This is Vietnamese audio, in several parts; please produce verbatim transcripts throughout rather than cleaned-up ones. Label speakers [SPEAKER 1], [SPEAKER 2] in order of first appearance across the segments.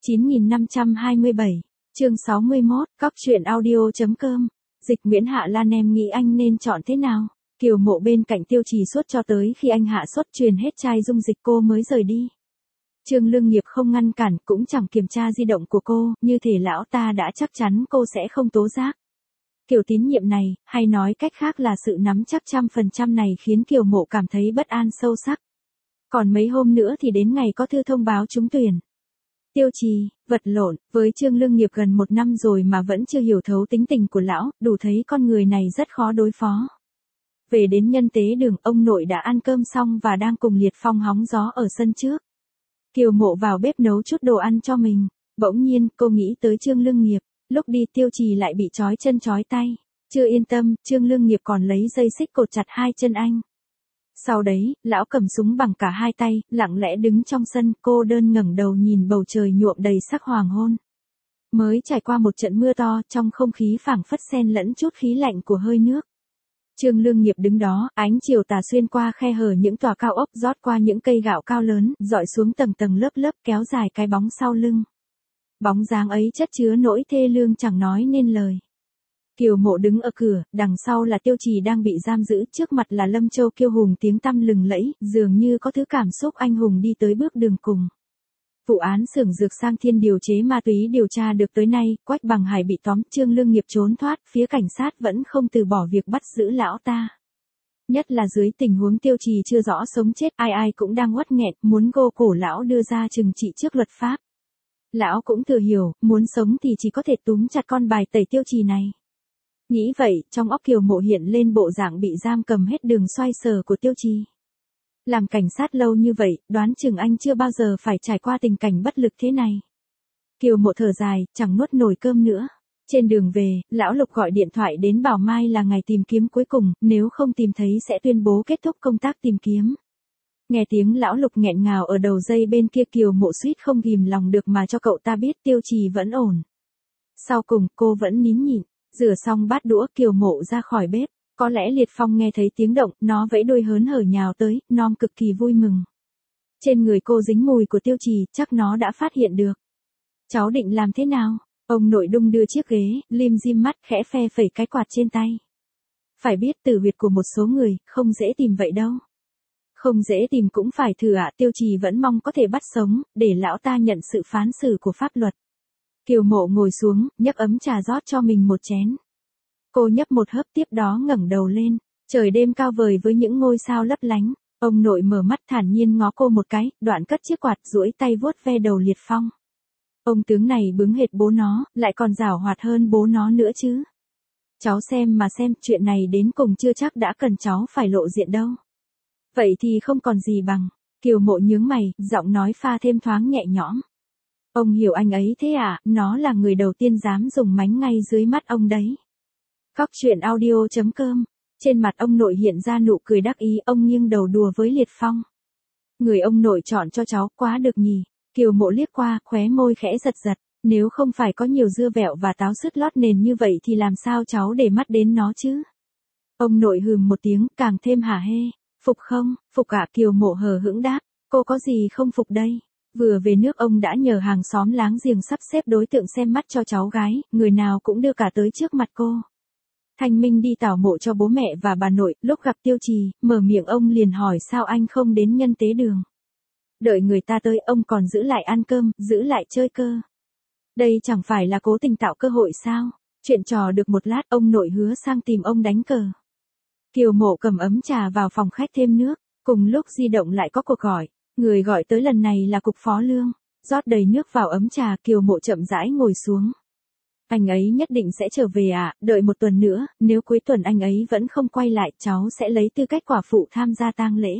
[SPEAKER 1] chín nghìn năm trăm hai mươi bảy, chương sáu mươi mốt, cóc truyện audio.com, dịch Nguyễn Hạ Lan em nghĩ anh nên chọn thế nào? Kiều Mộ bên cạnh Tiêu Trì suốt cho tới khi anh hạ xuất truyền hết chai dung dịch cô mới rời đi. Trương Lương Nghiệp không ngăn cản cũng chẳng kiểm tra di động của cô, như thể lão ta đã chắc chắn cô sẽ không tố giác. Kiểu tín nhiệm này, hay nói cách khác là sự nắm chắc trăm phần trăm này khiến Kiều Mộ cảm thấy bất an sâu sắc. Còn mấy hôm nữa thì đến ngày có thư thông báo trúng tuyển. Tiêu Trì, vật lộn, với Trương Lương Nghiệp gần một năm rồi mà vẫn chưa hiểu thấu tính tình của lão, đủ thấy con người này rất khó đối phó. Về đến nhân tế đường, ông nội đã ăn cơm xong và đang cùng Liệt Phong hóng gió ở sân trước. Kiều Mộ vào bếp nấu chút đồ ăn cho mình, bỗng nhiên cô nghĩ tới Trương Lương Nghiệp, lúc đi Tiêu Trì lại bị trói chân trói tay, chưa yên tâm, Trương Lương Nghiệp còn lấy dây xích cột chặt hai chân anh. Sau đấy, lão cầm súng bằng cả hai tay, lặng lẽ đứng trong sân, cô đơn ngẩng đầu nhìn bầu trời nhuộm đầy sắc hoàng hôn. Mới trải qua một trận mưa to, trong không khí phảng phất xen lẫn chút khí lạnh của hơi nước. Trương Lương Nghiệp đứng đó, ánh chiều tà xuyên qua khe hở những tòa cao ốc, rót qua những cây gạo cao lớn, dọi xuống tầng tầng lớp lớp, kéo dài cái bóng sau lưng. Bóng dáng ấy chất chứa nỗi thê lương chẳng nói nên lời. Kiều Mộ đứng ở cửa, đằng sau là Tiêu Trì đang bị giam giữ, trước mặt là Lâm Châu kiêu hùng tiếng tăm lừng lẫy, dường như có thứ cảm xúc anh hùng đi tới bước đường cùng. Vụ án xưởng dược Sang Thiên điều chế ma túy điều tra được tới nay, Quách Bằng Hải bị tóm, Trương Lương Nghiệp trốn thoát, phía cảnh sát vẫn không từ bỏ việc bắt giữ lão ta. Nhất là dưới tình huống Tiêu Trì chưa rõ sống chết, ai ai cũng đang uất nghẹn, muốn gô cổ lão đưa ra trừng trị trước luật pháp. Lão cũng thừa hiểu, muốn sống thì chỉ có thể túm chặt con bài tẩy Tiêu Trì này. Nghĩ vậy, trong óc Kiều Mộ hiện lên bộ dạng bị giam cầm hết đường xoay sở của Tiêu Trì. Làm cảnh sát lâu như vậy, đoán chừng anh chưa bao giờ phải trải qua tình cảnh bất lực thế này. Kiều Mộ thở dài, chẳng nuốt nổi cơm nữa. Trên đường về, lão Lục gọi điện thoại đến bảo mai là ngày tìm kiếm cuối cùng, nếu không tìm thấy sẽ tuyên bố kết thúc công tác tìm kiếm. Nghe tiếng lão Lục nghẹn ngào ở đầu dây bên kia, Kiều Mộ suýt không ghìm lòng được mà cho cậu ta biết Tiêu Trì vẫn ổn. Sau cùng, cô vẫn nín nhịn. Rửa xong bát đũa, Kiều Mộ ra khỏi bếp. Có lẽ Liệt Phong nghe thấy tiếng động, nó vẫy đuôi hớn hở nhào tới, non cực kỳ vui mừng. Trên người cô dính mùi của Tiêu Trì, chắc nó đã phát hiện được. Cháu định làm thế nào? Ông nội đung đưa chiếc ghế, lim dim mắt, khẽ phe phẩy cái quạt trên tay. Phải biết tử huyệt của một số người, không dễ tìm vậy đâu. Không dễ tìm cũng phải thử ạ, Tiêu Trì vẫn mong có thể bắt sống, để lão ta nhận sự phán xử của pháp luật. Kiều Mộ ngồi xuống, nhấc ấm trà rót cho mình một chén. Cô nhấp một hớp, tiếp đó ngẩng đầu lên, trời đêm cao vời với những ngôi sao lấp lánh. Ông nội mở mắt thản nhiên ngó cô một cái, đoạn cất chiếc quạt, duỗi tay vuốt ve đầu Liệt Phong. Ông tướng này bướng hệt bố nó, lại còn giảo hoạt hơn bố nó nữa chứ. Cháu xem mà xem, chuyện này đến cùng chưa chắc đã cần cháu phải lộ diện đâu. Vậy thì không còn gì bằng. Kiều Mộ nhướng mày, giọng nói pha thêm thoáng nhẹ nhõm. Ông hiểu anh ấy thế à, nó là người đầu tiên dám dùng mánh ngay dưới mắt ông đấy. Cóc truyện audio.com, trên mặt ông nội hiện ra nụ cười đắc ý, ông nghiêng đầu đùa với Liệt Phong. Người ông nội chọn cho cháu quá được nhỉ. Kiều Mộ liếc qua, khóe môi khẽ giật giật, nếu không phải có nhiều dưa vẹo và táo sứt lót nền như vậy thì làm sao cháu để mắt đến nó chứ. Ông nội hừm một tiếng, càng thêm hả hê. Phục không? Phục ạ. Kiều Mộ hờ hững đáp, cô có gì không phục đây? Vừa về nước ông đã nhờ hàng xóm láng giềng sắp xếp đối tượng xem mắt cho cháu gái, người nào cũng đưa cả tới trước mặt cô. Thanh Minh đi tảo mộ cho bố mẹ và bà nội, lúc gặp Tiêu Trì, mở miệng ông liền hỏi sao anh không đến nhân tế đường. Đợi người ta tới, ông còn giữ lại ăn cơm, giữ lại chơi cơ. Đây chẳng phải là cố tình tạo cơ hội sao? Chuyện trò được một lát, ông nội hứa sang tìm ông đánh cờ. Kiều Mộ cầm ấm trà vào phòng khách thêm nước, cùng lúc di động lại có cuộc gọi. Người gọi tới lần này là Cục Phó Lương. Rót đầy nước vào ấm trà, Kiều Mộ chậm rãi ngồi xuống. Anh ấy nhất định sẽ trở về à, đợi một tuần nữa, nếu cuối tuần anh ấy vẫn không quay lại, cháu sẽ lấy tư cách quả phụ tham gia tang lễ.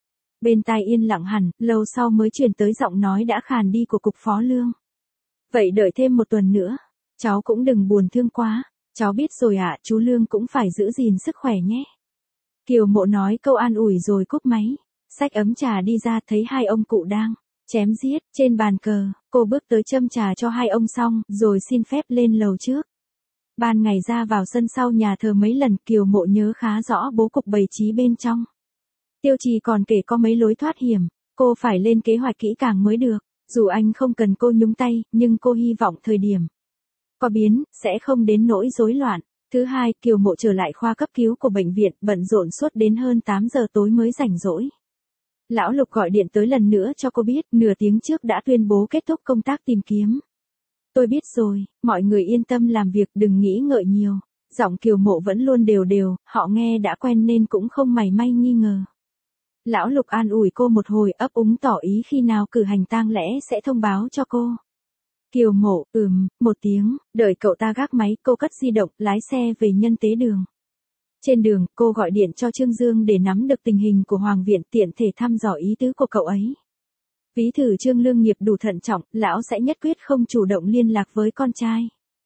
[SPEAKER 1] Bên tai yên lặng hẳn, lâu sau mới truyền tới giọng nói đã khàn đi của Cục Phó Lương. Vậy đợi thêm một tuần nữa, cháu cũng đừng buồn thương quá, cháu biết rồi ạ, chú Lương cũng phải giữ gìn sức khỏe nhé. Kiều Mộ nói câu an ủi rồi cúp máy. Xách ấm trà đi ra, thấy hai ông cụ đang chém giết trên bàn cờ, cô bước tới châm trà cho hai ông xong, rồi xin phép lên lầu trước. Ban ngày ra vào sân sau nhà thờ mấy lần, Kiều Mộ nhớ khá rõ bố cục bày trí bên trong. Tiêu Trì còn kể có mấy lối thoát hiểm, cô phải lên kế hoạch kỹ càng mới được. Dù anh không cần cô nhúng tay, nhưng cô hy vọng thời điểm có biến, sẽ không đến nỗi rối loạn. Thứ hai, Kiều Mộ trở lại khoa cấp cứu của bệnh viện, bận rộn suốt đến hơn tám giờ tối mới rảnh rỗi. Lão Lục gọi điện tới lần nữa cho cô biết, nửa tiếng trước đã tuyên bố kết thúc công tác tìm kiếm. Tôi biết rồi, mọi người yên tâm làm việc, đừng nghĩ ngợi nhiều. Giọng Kiều Mộ vẫn luôn đều đều, họ nghe đã quen nên cũng không mảy may nghi ngờ. Lão Lục an ủi cô một hồi, ấp úng tỏ ý khi nào cử hành tang lễ sẽ thông báo cho cô. Kiều Mộ, ừm, một tiếng, đợi cậu ta gác máy, cô cất di động, lái xe về Nhân Tế Đường. Trên đường, cô gọi điện cho Trương Dương để nắm được tình hình của Hoàng Viện, tiện thể thăm dò ý tứ của cậu ấy. Ví thử Trương Lương Nghiệp đủ thận trọng, lão sẽ nhất quyết không chủ động liên lạc với con trai.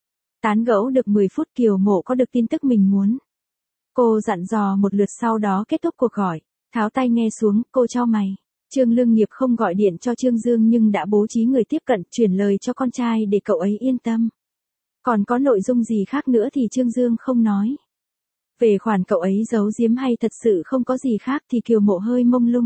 [SPEAKER 1] Tán gẫu được mười phút, Kiều Mộ có được tin tức mình muốn. Cô dặn dò một lượt sau đó kết thúc cuộc gọi, tháo tai nghe xuống, cô chau mày. Trương Lương Nghiệp không gọi điện cho Trương Dương nhưng đã bố trí người tiếp cận, chuyển lời cho con trai để cậu ấy yên tâm. Còn có nội dung gì khác nữa thì Trương Dương không nói. Về khoản cậu ấy giấu giếm hay thật sự không có gì khác thì Kiều Mộ hơi mông lung.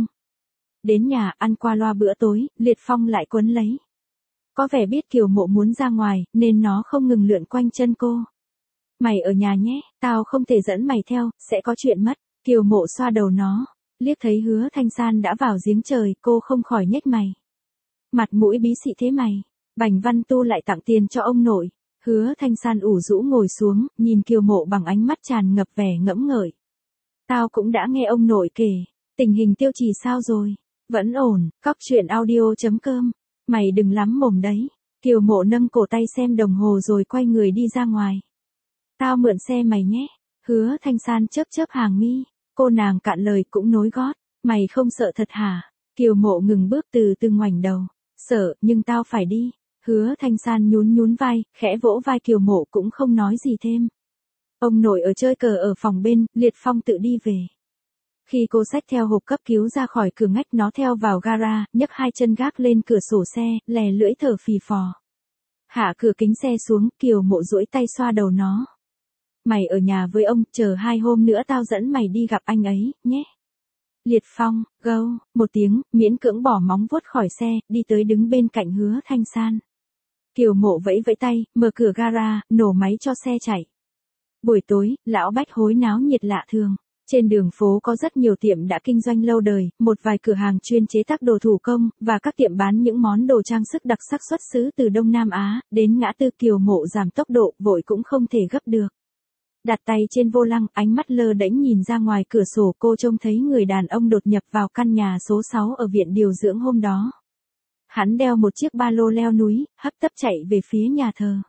[SPEAKER 1] Đến nhà, ăn qua loa bữa tối, Liệt Phong lại quấn lấy. Có vẻ biết Kiều Mộ muốn ra ngoài, nên nó không ngừng lượn quanh chân cô. Mày ở nhà nhé, tao không thể dẫn mày theo, sẽ có chuyện mất. Kiều Mộ xoa đầu nó, liếc thấy Hứa Thanh San đã vào giếng trời, cô không khỏi nhếch mày. Mặt mũi bí xị thế mày, Bành Văn Tu lại tặng tiền cho ông nội. Hứa Thanh San ủ rũ ngồi xuống, nhìn Kiều Mộ bằng ánh mắt tràn ngập vẻ ngẫm ngợi. Tao cũng đã nghe ông nội kể, tình hình Tiêu Trì sao rồi? Vẫn ổn, cóc truyện audio chấm com. Mày đừng lắm mồm đấy. Kiều Mộ nâng cổ tay xem đồng hồ rồi quay người đi ra ngoài. Tao mượn xe mày nhé. Hứa Thanh San chớp chớp hàng mi. Cô nàng cạn lời cũng nối gót. Mày không sợ thật hả? Kiều Mộ ngừng bước từ từ ngoảnh đầu. Sợ, nhưng tao phải đi. Hứa Thanh San nhún nhún vai, khẽ vỗ vai Kiều Mộ cũng không nói gì thêm. Ông nội ở chơi cờ ở phòng bên, Liệt Phong tự đi về. Khi cô xách theo hộp cấp cứu ra khỏi cửa ngách, nó theo vào gara, nhấc hai chân gác lên cửa sổ xe, lè lưỡi thở phì phò. Hạ cửa kính xe xuống, Kiều Mộ duỗi tay xoa đầu nó. Mày ở nhà với ông, chờ hai hôm nữa tao dẫn mày đi gặp anh ấy, nhé. Liệt Phong, gâu, một tiếng, miễn cưỡng bỏ móng vuốt khỏi xe, đi tới đứng bên cạnh Hứa Thanh San. Kiều Mộ vẫy vẫy tay, mở cửa gara, nổ máy cho xe chạy. Buổi tối, lão Bách hối náo nhiệt lạ thường. Trên đường phố có rất nhiều tiệm đã kinh doanh lâu đời, một vài cửa hàng chuyên chế tác đồ thủ công, và các tiệm bán những món đồ trang sức đặc sắc xuất xứ từ Đông Nam Á. Đến ngã tư, Kiều Mộ giảm tốc độ, vội cũng không thể gấp được. Đặt tay trên vô lăng, ánh mắt lơ đễnh nhìn ra ngoài cửa sổ, cô trông thấy người đàn ông đột nhập vào căn nhà số sáu ở viện điều dưỡng hôm đó. Hắn đeo một chiếc ba lô leo núi, hấp tấp chạy về phía nhà thờ.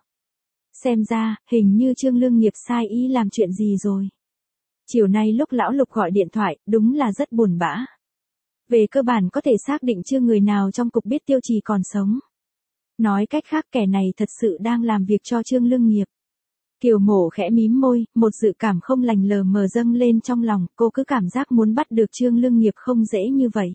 [SPEAKER 1] Xem ra, hình như Trương Lương Nghiệp sai ý làm chuyện gì rồi. Chiều nay lúc lão Lục gọi điện thoại, đúng là rất buồn bã. Về cơ bản có thể xác định chưa người nào trong cục biết Tiêu Trì còn sống. Nói cách khác, kẻ này thật sự đang làm việc cho Trương Lương Nghiệp. Kiều Mộ khẽ mím môi, một dự cảm không lành lờ mờ dâng lên trong lòng, cô cứ cảm giác muốn bắt được Trương Lương Nghiệp không dễ như vậy.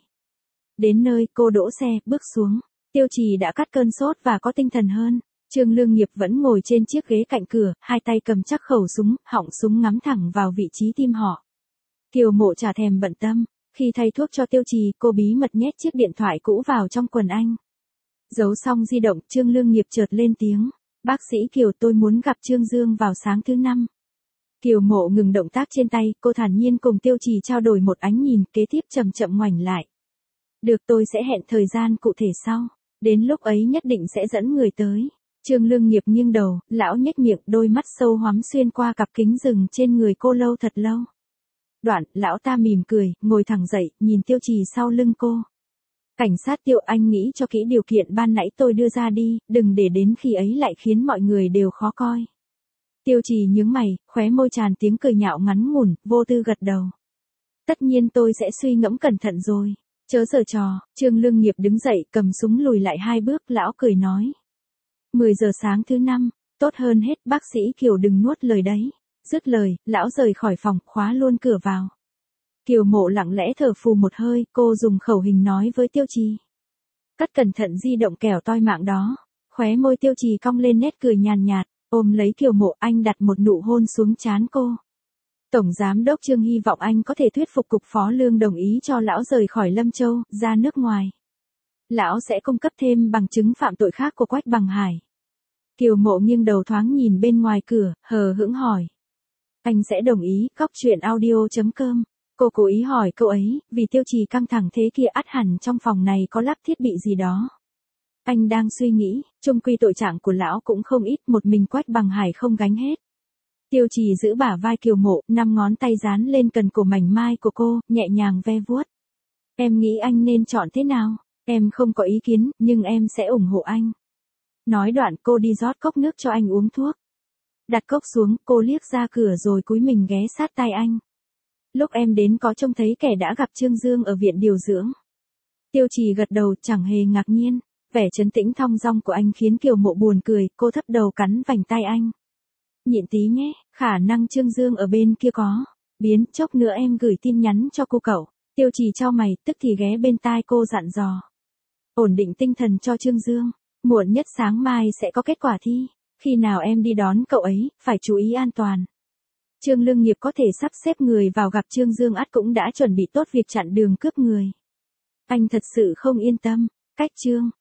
[SPEAKER 1] Đến nơi, cô đỗ xe, bước xuống. Tiêu Trì đã cắt cơn sốt và có tinh thần hơn. Trương Lương Nghiệp vẫn ngồi trên chiếc ghế cạnh cửa, hai tay cầm chắc khẩu súng, họng súng ngắm thẳng vào vị trí tim họ. Kiều Mộ chả thèm bận tâm. Khi thay thuốc cho Tiêu Trì, cô bí mật nhét chiếc điện thoại cũ vào trong quần anh. Giấu xong di động, Trương Lương Nghiệp chợt lên tiếng. Bác sĩ Kiều, tôi muốn gặp Trương Dương vào sáng thứ năm. Kiều Mộ ngừng động tác trên tay, cô thản nhiên cùng Tiêu Trì trao đổi một ánh nhìn, kế tiếp chậm chậm ngoảnh lại. Được, tôi sẽ hẹn thời gian cụ thể sau. Đến lúc ấy nhất định sẽ dẫn người tới. Trương Lương Nghiệp nghiêng đầu, lão nhếch miệng, đôi mắt sâu hoắm xuyên qua cặp kính rừng trên người cô lâu thật lâu. Đoạn, lão ta mỉm cười, ngồi thẳng dậy, nhìn Tiêu Trì sau lưng cô. Cảnh sát Tiêu, anh nghĩ cho kỹ điều kiện ban nãy tôi đưa ra đi, đừng để đến khi ấy lại khiến mọi người đều khó coi. Tiêu Trì nhướng mày, khóe môi tràn tiếng cười nhạo ngắn ngủn, vô tư gật đầu. Tất nhiên tôi sẽ suy ngẫm cẩn thận rồi. Chớ giở trò. Trương Lương Nghiệp đứng dậy, cầm súng lùi lại hai bước, lão cười nói. mười giờ sáng thứ năm, tốt hơn hết, bác sĩ Kiều đừng nuốt lời đấy. Dứt lời, lão rời khỏi phòng, khóa luôn cửa vào. Kiều Mộ lặng lẽ thở phù một hơi, cô dùng khẩu hình nói với Tiêu Trì. Cất cẩn thận di động kẻo toi mạng đó. Khóe môi Tiêu Trì cong lên nét cười nhàn nhạt, ôm lấy Kiều Mộ, anh đặt một nụ hôn xuống trán cô. Tổng Giám đốc Trương hy vọng anh có thể thuyết phục cục phó lương đồng ý cho lão rời khỏi Lâm Châu, ra nước ngoài. Lão sẽ cung cấp thêm bằng chứng phạm tội khác của Quách Bằng Hải. Kiều Mộ nghiêng đầu thoáng nhìn bên ngoài cửa, hờ hững hỏi. Anh sẽ đồng ý, Cóc truyện audio chấm com. Cô cố ý hỏi câu ấy, vì Tiêu Trì căng thẳng thế kia ắt hẳn trong phòng này có lắp thiết bị gì đó. Anh đang suy nghĩ, chung quy tội trạng của lão cũng không ít, một mình Quách Bằng Hải không gánh hết. Tiêu Trì giữ bả vai Kiều Mộ, năm ngón tay dán lên cần cổ mảnh mai của cô, nhẹ nhàng ve vuốt. Em nghĩ anh nên chọn thế nào? Em không có ý kiến, nhưng em sẽ ủng hộ anh. Nói đoạn cô đi rót cốc nước cho anh uống thuốc. Đặt cốc xuống, cô liếc ra cửa rồi cúi mình ghé sát tai anh. Lúc em đến có trông thấy kẻ đã gặp Trương Dương ở viện điều dưỡng. Tiêu Trì gật đầu, chẳng hề ngạc nhiên. Vẻ trấn tĩnh thong dong của anh khiến Kiều Mộ buồn cười, cô thấp đầu cắn vành tai anh. Nhịn tí nhé, khả năng Trương Dương ở bên kia có. Biến, chốc nữa em gửi tin nhắn cho cô cậu. Tiêu Trì chau mày, tức thì ghé bên tai cô dặn dò. Ổn định tinh thần cho Trương Dương. Muộn nhất sáng mai sẽ có kết quả thi. Khi nào em đi đón cậu ấy, phải chú ý an toàn. Trương Lương Nghiệp có thể sắp xếp người vào gặp Trương Dương, ắt cũng đã chuẩn bị tốt việc chặn đường cướp người. Anh thật sự không yên tâm. Cách Trương